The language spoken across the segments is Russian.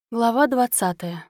Глава 20.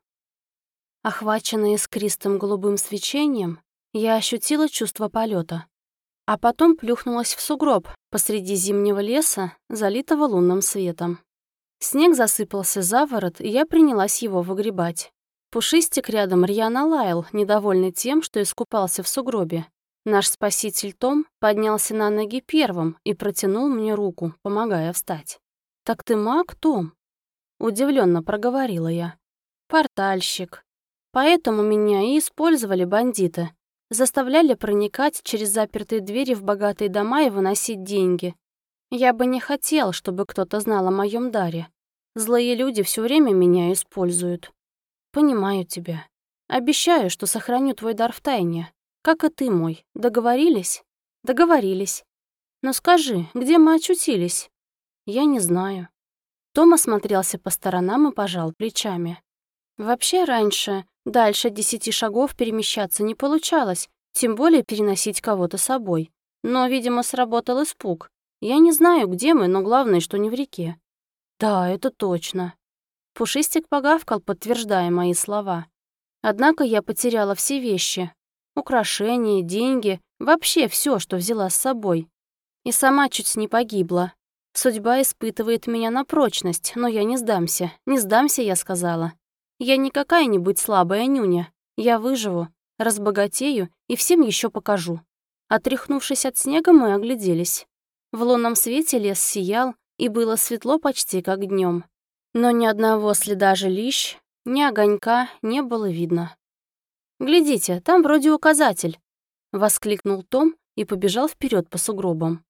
Охваченная искристым голубым свечением, я ощутила чувство полета, а потом плюхнулась в сугроб посреди зимнего леса, залитого лунным светом. Снег засыпался за ворот, и я принялась его выгребать. Пушистик рядом рьяно лаял, недовольный тем, что искупался в сугробе. Наш спаситель Том поднялся на ноги первым и протянул мне руку, помогая встать. «Так ты маг, Том?» Удивленно проговорила я. «Портальщик. Поэтому меня и использовали бандиты. Заставляли проникать через запертые двери в богатые дома и выносить деньги. Я бы не хотел, чтобы кто-то знал о моем даре. Злые люди все время меня используют. Понимаю тебя. Обещаю, что сохраню твой дар в тайне. Как и ты мой. Договорились?» «Договорились. Но скажи, где мы очутились?» «Я не знаю». Том осмотрелся по сторонам и пожал плечами. Вообще раньше дальше 10 шагов перемещаться не получалось, тем более переносить кого-то с собой. Но, видимо, сработал испуг. Я не знаю, где мы, но главное, что не в реке. Да, это точно. Пушистик погавкал, подтверждая мои слова. Однако я потеряла все вещи. Украшения, деньги, вообще все, что взяла с собой. И сама чуть не погибла. Судьба испытывает меня на прочность, но я не сдамся. Не сдамся, я сказала. Я не какая-нибудь слабая нюня. Я выживу, разбогатею и всем еще покажу. Отряхнувшись от снега, мы огляделись. В лунном свете лес сиял, и было светло почти как днем. Но ни одного следа жилищ, ни огонька не было видно. «Глядите, там вроде указатель», — воскликнул Том и побежал вперед по сугробам.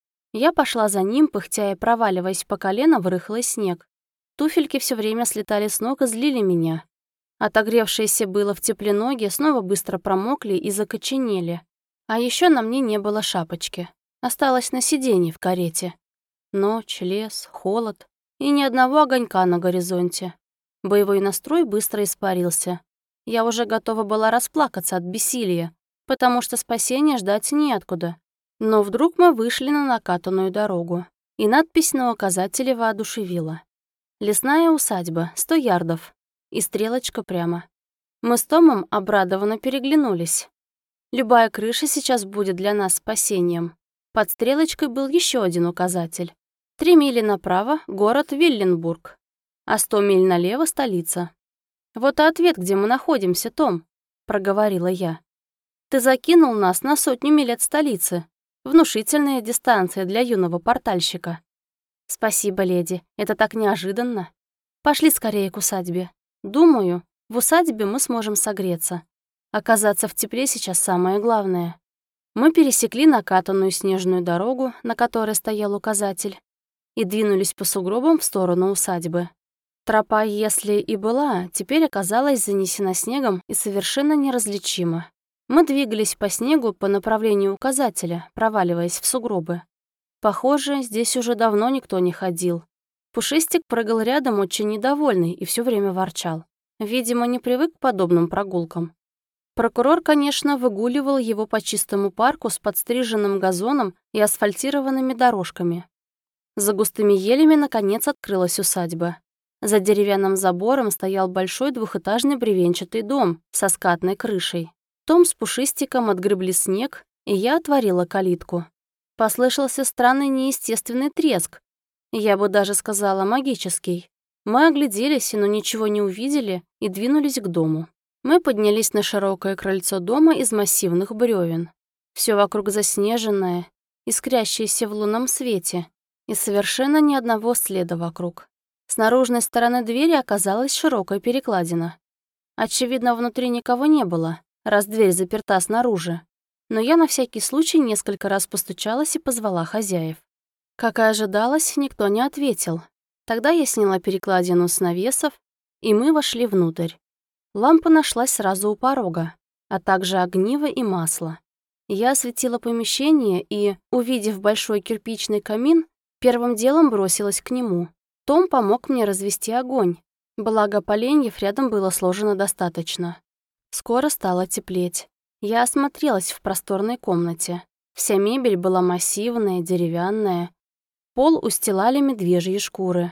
Я пошла за ним, пыхтя и проваливаясь по колено в рыхлый снег. Туфельки все время слетали с ног и злили меня. Отогревшиеся было в тепле ноги снова быстро промокли и закоченели. А еще на мне не было шапочки. Осталась на сиденье в карете. Ночь, лес, холод и ни одного огонька на горизонте. Боевой настрой быстро испарился. Я уже готова была расплакаться от бессилия, потому что спасения ждать неоткуда. Но вдруг мы вышли на накатанную дорогу, и надпись на указателе воодушевила. «Лесная усадьба, 100 ярдов». И стрелочка прямо. Мы с Томом обрадованно переглянулись. Любая крыша сейчас будет для нас спасением. Под стрелочкой был еще один указатель. 3 мили направо — город Вилленбург, а 100 миль налево — столица. «Вот и ответ, где мы находимся, Том», — проговорила я. «Ты закинул нас на 100 миль от столицы. Внушительная дистанция для юного портальщика». «Спасибо, леди, это так неожиданно. Пошли скорее к усадьбе. Думаю, в усадьбе мы сможем согреться. Оказаться в тепле сейчас самое главное». Мы пересекли накатанную снежную дорогу, на которой стоял указатель, и двинулись по сугробам в сторону усадьбы. Тропа, если и была, теперь оказалась занесена снегом и совершенно неразличима. Мы двигались по снегу по направлению указателя, проваливаясь в сугробы. Похоже, здесь уже давно никто не ходил. Пушистик прыгал рядом, очень недовольный, и все время ворчал. Видимо, не привык к подобным прогулкам. Прокурор, конечно, выгуливал его по чистому парку с подстриженным газоном и асфальтированными дорожками. За густыми елями, наконец, открылась усадьба. За деревянным забором стоял большой двухэтажный бревенчатый дом со скатной крышей. Том с Пушистиком отгребли снег, и я отворила калитку. Послышался странный неестественный треск. Я бы даже сказала магический. Мы огляделись, но ничего не увидели и двинулись к дому. Мы поднялись на широкое крыльцо дома из массивных бревен. Все вокруг заснеженное, искрящееся в лунном свете, и совершенно ни одного следа вокруг. С наружной стороны двери оказалась широкая перекладина. Очевидно, внутри никого не было, раз дверь заперта снаружи. Но я на всякий случай несколько раз постучалась и позвала хозяев. Как и ожидалось, никто не ответил. Тогда я сняла перекладину с навесов, и мы вошли внутрь. Лампа нашлась сразу у порога, а также огниво и масло. Я осветила помещение и, увидев большой кирпичный камин, первым делом бросилась к нему. Том помог мне развести огонь, благо поленьев рядом было сложено достаточно. Скоро стало теплеть. Я осмотрелась в просторной комнате. Вся мебель была массивная, деревянная. Пол устилали медвежьи шкуры.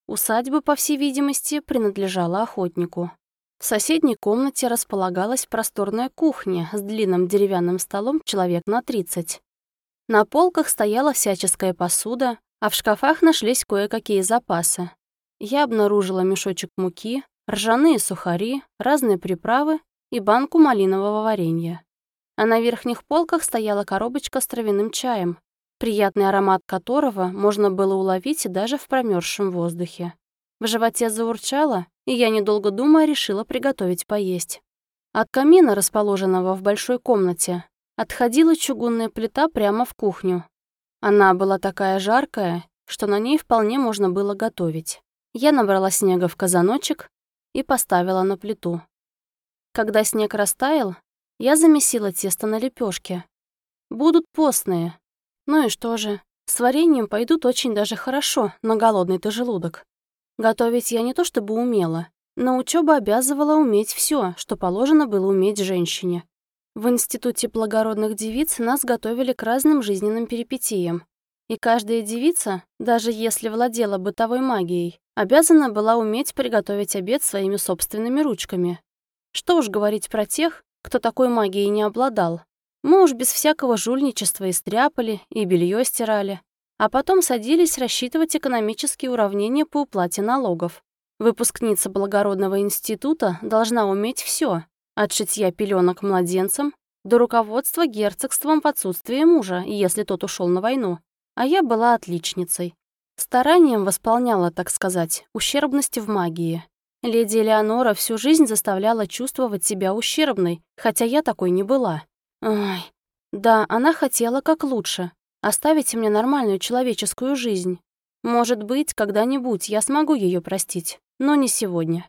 Усадьба, по всей видимости, принадлежала охотнику. В соседней комнате располагалась просторная кухня с длинным деревянным столом человек на 30. На полках стояла всяческая посуда, а в шкафах нашлись кое-какие запасы. Я обнаружила мешочек муки, ржаные сухари, разные приправы и банку малинового варенья. А на верхних полках стояла коробочка с травяным чаем, приятный аромат которого можно было уловить даже в промерзшем воздухе. В животе заурчало, и я, недолго думая, решила приготовить поесть. От камина, расположенного в большой комнате, отходила чугунная плита прямо в кухню. Она была такая жаркая, что на ней вполне можно было готовить. Я набрала снега в казаночек и поставила на плиту. Когда снег растаял, я замесила тесто на лепешки. Будут постные. Ну и что же, с вареньем пойдут очень даже хорошо на голодный-то желудок. Готовить я не то чтобы умела, но учёба обязывала уметь всё, что положено было уметь женщине. В Институте благородных девиц нас готовили к разным жизненным перипетиям. И каждая девица, даже если владела бытовой магией, обязана была уметь приготовить обед своими собственными ручками. Что уж говорить про тех, кто такой магией не обладал. Мы уж без всякого жульничества и стряпали, и белье стирали, а потом садились рассчитывать экономические уравнения по уплате налогов. Выпускница благородного института должна уметь все, от шитья пеленок младенцам до руководства герцогством в отсутствие мужа, если тот ушел на войну. А я была отличницей. Старанием восполняла, так сказать, ущербности в магии. Леди Элеонора всю жизнь заставляла чувствовать себя ущербной, хотя я такой не была. Ой, да, она хотела как лучше. Оставить мне нормальную человеческую жизнь. Может быть, когда-нибудь я смогу ее простить, но не сегодня.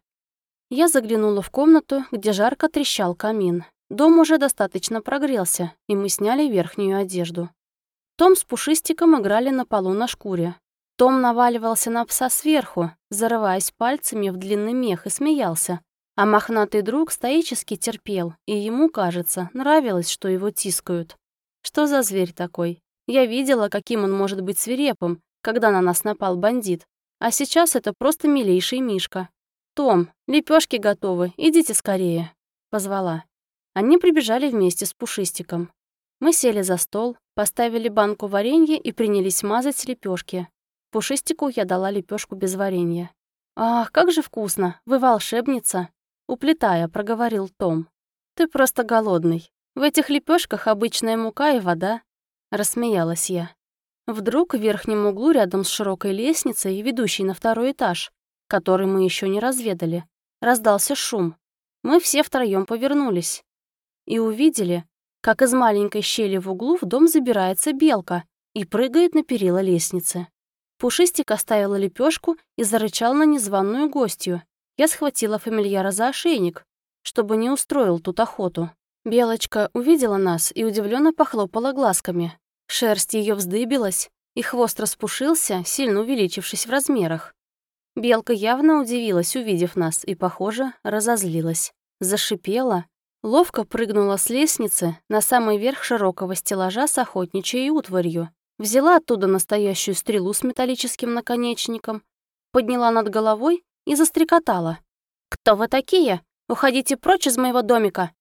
Я заглянула в комнату, где жарко трещал камин. Дом уже достаточно прогрелся, и мы сняли верхнюю одежду. Том с Пушистиком играли на полу на шкуре. Том наваливался на пса сверху, зарываясь пальцами в длинный мех, и смеялся. А мохнатый друг стоически терпел, и ему, кажется, нравилось, что его тискают. Что за зверь такой? Я видела, каким он может быть свирепым, когда на нас напал бандит. А сейчас это просто милейший мишка. «Том, лепешки готовы, идите скорее», — позвала. Они прибежали вместе с Пушистиком. Мы сели за стол, поставили банку варенья и принялись мазать лепешки. Пушистику я дала лепешку без варенья. «Ах, как же вкусно! Вы волшебница!» Уплетая, проговорил Том. «Ты просто голодный. В этих лепешках обычная мука и вода», — рассмеялась я. Вдруг в верхнем углу, рядом с широкой лестницей, ведущей на второй этаж, который мы еще не разведали, раздался шум. Мы все втроем повернулись и увидели, как из маленькой щели в углу в дом забирается белка и прыгает на перила лестницы. Пушистик оставил лепешку и зарычал на незваную гостью. Я схватила фамильяра за ошейник, чтобы не устроил тут охоту. Белочка увидела нас и удивленно похлопала глазками. Шерсть ее вздыбилась, и хвост распушился, сильно увеличившись в размерах. Белка явно удивилась, увидев нас, и, похоже, разозлилась. Зашипела, ловко прыгнула с лестницы на самый верх широкого стеллажа с охотничьей утварью, взяла оттуда настоящую стрелу с металлическим наконечником, подняла над головой и застрекотала. «Кто вы такие? Уходите прочь из моего домика!